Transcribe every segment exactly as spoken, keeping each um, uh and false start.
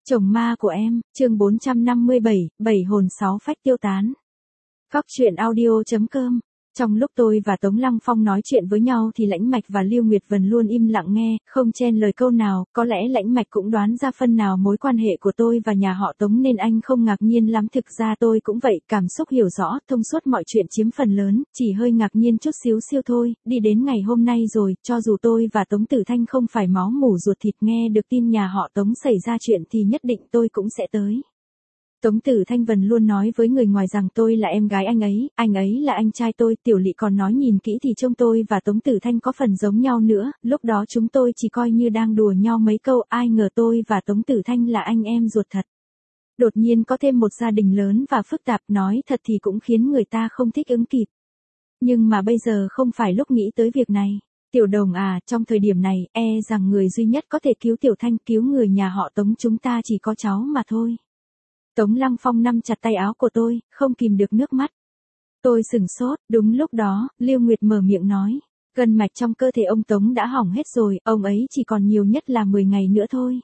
Chồng ma của em, chương bốn trăm năm mươi bảy, bảy hồn sáu phách tiêu tán. Góc truyện audio chấm com. Trong lúc tôi và Tống Lăng Phong nói chuyện với nhau thì Lãnh Mạch và Lưu Nguyệt Vân luôn im lặng nghe, không chen lời câu nào, có lẽ Lãnh Mạch cũng đoán ra phân nào mối quan hệ của tôi và nhà họ Tống nên anh không ngạc nhiên lắm. Thực ra tôi cũng vậy, cảm xúc hiểu rõ, thông suốt mọi chuyện chiếm phần lớn, chỉ hơi ngạc nhiên chút xíu siêu thôi. Đi đến ngày hôm nay rồi, cho dù tôi và Tống Tử Thanh không phải máu mủ ruột thịt, nghe được tin nhà họ Tống xảy ra chuyện thì nhất định tôi cũng sẽ tới. Tống Tử Thanh Vân luôn nói với người ngoài rằng tôi là em gái anh ấy, anh ấy là anh trai tôi. Tiểu Lị còn nói nhìn kỹ thì trông tôi và Tống Tử Thanh có phần giống nhau nữa. Lúc đó chúng tôi chỉ coi như đang đùa nhau mấy câu, ai ngờ tôi và Tống Tử Thanh là anh em ruột thật. Đột nhiên có thêm một gia đình lớn và phức tạp, nói thật thì cũng khiến người ta không thích ứng kịp. Nhưng mà bây giờ không phải lúc nghĩ tới việc này. Tiểu Đồng à, trong thời điểm này, e rằng người duy nhất có thể cứu Tiểu Thanh, cứu người nhà họ Tống chúng ta chỉ có cháu mà thôi. Tống Lăng Phong nắm chặt tay áo của tôi, không kìm được nước mắt. Tôi sửng sốt, đúng lúc đó, Lưu Nguyệt mở miệng nói, gân mạch trong cơ thể ông Tống đã hỏng hết rồi, ông ấy chỉ còn nhiều nhất là mười ngày nữa thôi.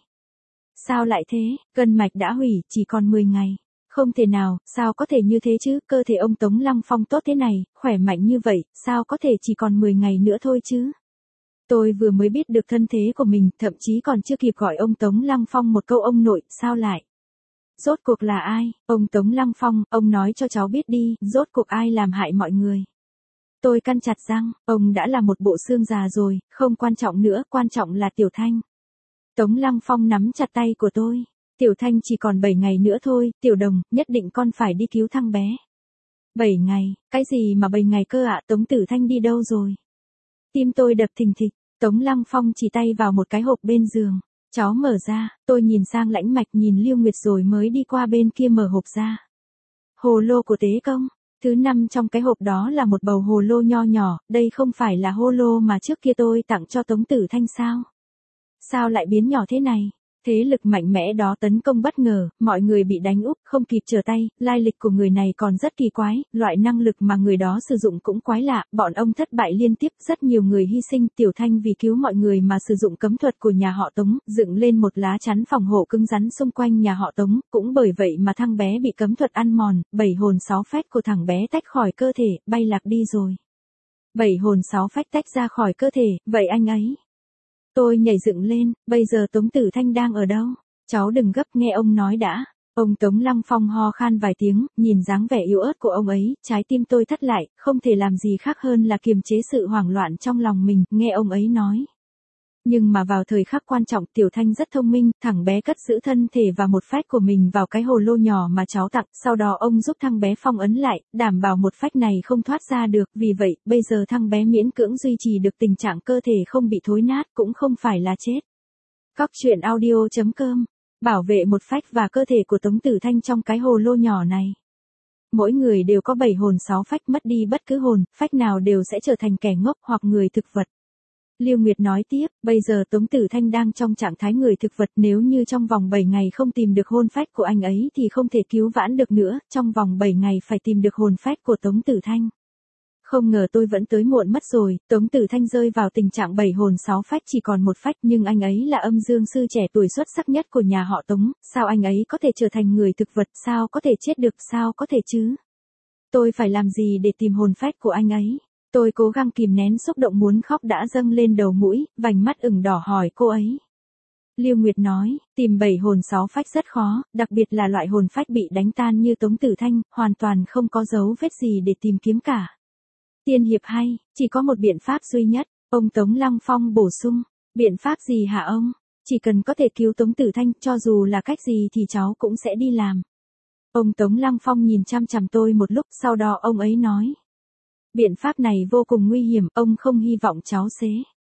Sao lại thế, gân mạch đã hủy, chỉ còn mười ngày. Không thể nào, sao có thể như thế chứ, cơ thể ông Tống Lăng Phong tốt thế này, khỏe mạnh như vậy, sao có thể chỉ còn mười ngày nữa thôi chứ. Tôi vừa mới biết được thân thế của mình, thậm chí còn chưa kịp gọi ông Tống Lăng Phong một câu ông nội, sao lại? Rốt cuộc là ai? Ông Tống Lăng Phong, ông nói cho cháu biết đi, rốt cuộc ai làm hại mọi người? Tôi căn chặt răng, ông đã là một bộ xương già rồi, không quan trọng nữa, quan trọng là Tiểu Thanh. Tống Lăng Phong nắm chặt tay của tôi. Tiểu Thanh chỉ còn bảy ngày nữa thôi, Tiểu Đồng, nhất định con phải đi cứu thằng bé. bảy ngày, cái gì mà bảy ngày cơ ạ, Tống Tử Thanh đi đâu rồi? Tim tôi đập thình thịch, Tống Lăng Phong chỉ tay vào một cái hộp bên giường. Cháu mở ra, tôi nhìn sang Lãnh Mạch, nhìn Lưu Nguyệt rồi mới đi qua bên kia mở hộp ra. Hồ lô của Tế Công, thứ năm trong cái hộp đó là một bầu hồ lô nho nhỏ, đây không phải là hồ lô mà trước kia tôi tặng cho Tống Tử Thanh sao? Sao lại biến nhỏ thế này? Thế lực mạnh mẽ đó tấn công bất ngờ, mọi người bị đánh úp, không kịp trở tay, lai lịch của người này còn rất kỳ quái, loại năng lực mà người đó sử dụng cũng quái lạ, bọn ông thất bại liên tiếp, rất nhiều người hy sinh. Tiểu Thanh vì cứu mọi người mà sử dụng cấm thuật của nhà họ Tống, dựng lên một lá chắn phòng hộ cứng rắn xung quanh nhà họ Tống, cũng bởi vậy mà thằng bé bị cấm thuật ăn mòn, bảy hồn sáu phách của thằng bé tách khỏi cơ thể, bay lạc đi rồi. Bảy hồn sáu phách tách ra khỏi cơ thể, vậy anh ấy... Tôi nhảy dựng lên, bây giờ Tống Tử Thanh đang ở đâu? Cháu đừng gấp, nghe ông nói đã. Ông Tống Lăng Phong ho khan vài tiếng, nhìn dáng vẻ yếu ớt của ông ấy, trái tim tôi thắt lại, không thể làm gì khác hơn là kiềm chế sự hoảng loạn trong lòng mình, nghe ông ấy nói. Nhưng mà vào thời khắc quan trọng, Tiểu Thanh rất thông minh, thằng bé cất giữ thân thể và một phách của mình vào cái hồ lô nhỏ mà cháu tặng, sau đó ông giúp thằng bé phong ấn lại, đảm bảo một phách này không thoát ra được, vì vậy, bây giờ thằng bé miễn cưỡng duy trì được tình trạng cơ thể không bị thối nát, cũng không phải là chết. Góc truyện audio chấm com, bảo vệ một phách và cơ thể của Tống Tử Thanh trong cái hồ lô nhỏ này. Mỗi người đều có bảy hồn sáu phách, mất đi bất cứ hồn, phách nào đều sẽ trở thành kẻ ngốc hoặc người thực vật. Lưu Nguyệt nói tiếp, bây giờ Tống Tử Thanh đang trong trạng thái người thực vật, nếu như trong vòng bảy ngày không tìm được hồn phách của anh ấy thì không thể cứu vãn được nữa, trong vòng bảy ngày phải tìm được hồn phách của Tống Tử Thanh. Không ngờ tôi vẫn tới muộn mất rồi, Tống Tử Thanh rơi vào tình trạng bảy hồn sáu phách, chỉ còn một phách, nhưng anh ấy là âm dương sư trẻ tuổi xuất sắc nhất của nhà họ Tống, sao anh ấy có thể trở thành người thực vật, sao có thể chết được, sao có thể chứ? Tôi phải làm gì để tìm hồn phách của anh ấy? Tôi cố gắng kìm nén xúc động muốn khóc đã dâng lên đầu mũi, vành mắt ửng đỏ hỏi cô ấy. Lưu Nguyệt nói, tìm bảy hồn sáu phách rất khó, đặc biệt là loại hồn phách bị đánh tan như Tống Tử Thanh, hoàn toàn không có dấu vết gì để tìm kiếm cả. Tiên hiệp hay, chỉ có một biện pháp duy nhất, ông Tống Lăng Phong bổ sung. Biện pháp gì hả ông? Chỉ cần có thể cứu Tống Tử Thanh, cho dù là cách gì thì cháu cũng sẽ đi làm. Ông Tống Lăng Phong nhìn chăm chằm tôi một lúc, sau đó ông ấy nói. Biện pháp này vô cùng nguy hiểm, ông không hy vọng cháu sẽ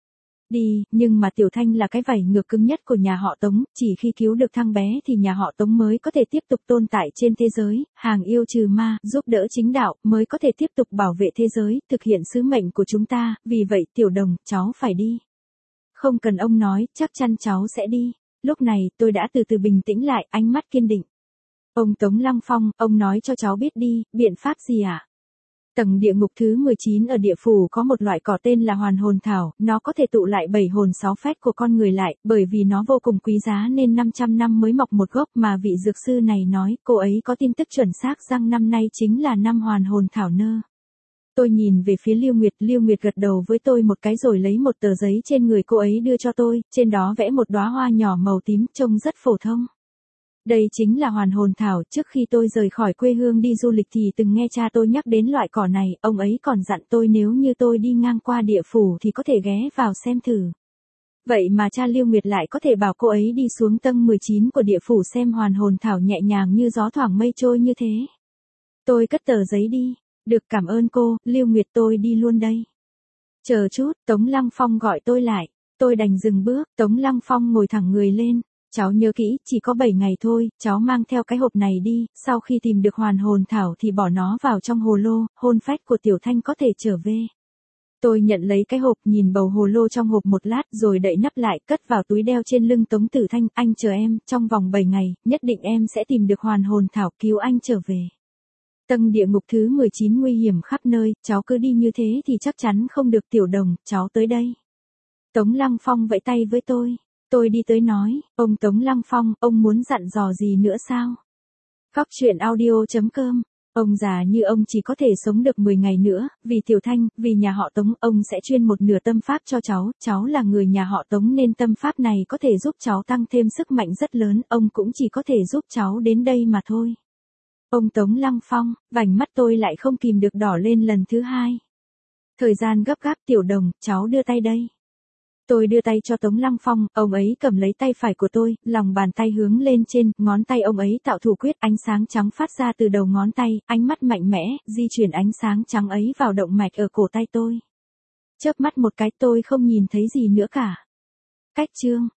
đi, nhưng mà Tiểu Thanh là cái vảy ngược cứng nhất của nhà họ Tống, chỉ khi cứu được thằng bé thì nhà họ Tống mới có thể tiếp tục tồn tại trên thế giới, hàng yêu trừ ma, giúp đỡ chính đạo, mới có thể tiếp tục bảo vệ thế giới, thực hiện sứ mệnh của chúng ta, vì vậy Tiểu Đồng, cháu phải đi. Không cần ông nói, chắc chắn cháu sẽ đi. Lúc này, tôi đã từ từ bình tĩnh lại, ánh mắt kiên định. Ông Tống Lăng Phong, ông nói cho cháu biết đi, biện pháp gì ạ? À? Tầng địa ngục thứ mười chín ở địa phủ có một loại cỏ tên là hoàn hồn thảo, nó có thể tụ lại bảy hồn sáu phách của con người lại, bởi vì nó vô cùng quý giá nên năm trăm năm mới mọc một gốc, mà vị dược sư này nói, cô ấy có tin tức chuẩn xác rằng năm nay chính là năm hoàn hồn thảo nơ. Tôi nhìn về phía Lưu Nguyệt, Lưu Nguyệt gật đầu với tôi một cái rồi lấy một tờ giấy trên người cô ấy đưa cho tôi, trên đó vẽ một đóa hoa nhỏ màu tím trông rất phổ thông. Đây chính là hoàn hồn thảo, trước khi tôi rời khỏi quê hương đi du lịch thì từng nghe cha tôi nhắc đến loại cỏ này, ông ấy còn dặn tôi nếu như tôi đi ngang qua địa phủ thì có thể ghé vào xem thử. Vậy mà cha Lưu Nguyệt lại có thể bảo cô ấy đi xuống tầng mười chín của địa phủ xem hoàn hồn thảo nhẹ nhàng như gió thoảng mây trôi như thế. Tôi cất tờ giấy đi, được cảm ơn cô, Lưu Nguyệt tôi đi luôn đây. Chờ chút, Tống Lăng Phong gọi tôi lại, tôi đành dừng bước, Tống Lăng Phong ngồi thẳng người lên. Cháu nhớ kỹ, chỉ có bảy ngày thôi, cháu mang theo cái hộp này đi, sau khi tìm được hoàn hồn thảo thì bỏ nó vào trong hồ lô, hồn phách của Tiểu Thanh có thể trở về. Tôi nhận lấy cái hộp, nhìn bầu hồ lô trong hộp một lát rồi đậy nắp lại, cất vào túi đeo trên lưng Tống Tử Thanh, anh chờ em, trong vòng bảy ngày, nhất định em sẽ tìm được hoàn hồn thảo cứu anh trở về. Tầng địa ngục thứ mười chín nguy hiểm khắp nơi, cháu cứ đi như thế thì chắc chắn không được. Tiểu Đồng, cháu tới đây. Tống Lăng Phong vẫy tay với tôi. Tôi đi tới nói, ông Tống Lăng Phong, ông muốn dặn dò gì nữa sao? Cóc truyện audio chấm com, ông già như ông chỉ có thể sống được mười ngày nữa, vì Tiểu Thanh, vì nhà họ Tống, ông sẽ chuyên một nửa tâm pháp cho cháu, cháu là người nhà họ Tống nên tâm pháp này có thể giúp cháu tăng thêm sức mạnh rất lớn, ông cũng chỉ có thể giúp cháu đến đây mà thôi. Ông Tống Lăng Phong, vành mắt tôi lại không kìm được đỏ lên lần thứ hai. Thời gian gấp gáp. Tiểu Đồng, cháu đưa tay đây. Tôi đưa tay cho Tống Lăng Phong, ông ấy cầm lấy tay phải của tôi, lòng bàn tay hướng lên trên, ngón tay ông ấy tạo thủ quyết, ánh sáng trắng phát ra từ đầu ngón tay, ánh mắt mạnh mẽ, di chuyển ánh sáng trắng ấy vào động mạch ở cổ tay tôi. Chớp mắt một cái tôi không nhìn thấy gì nữa cả. Cách chương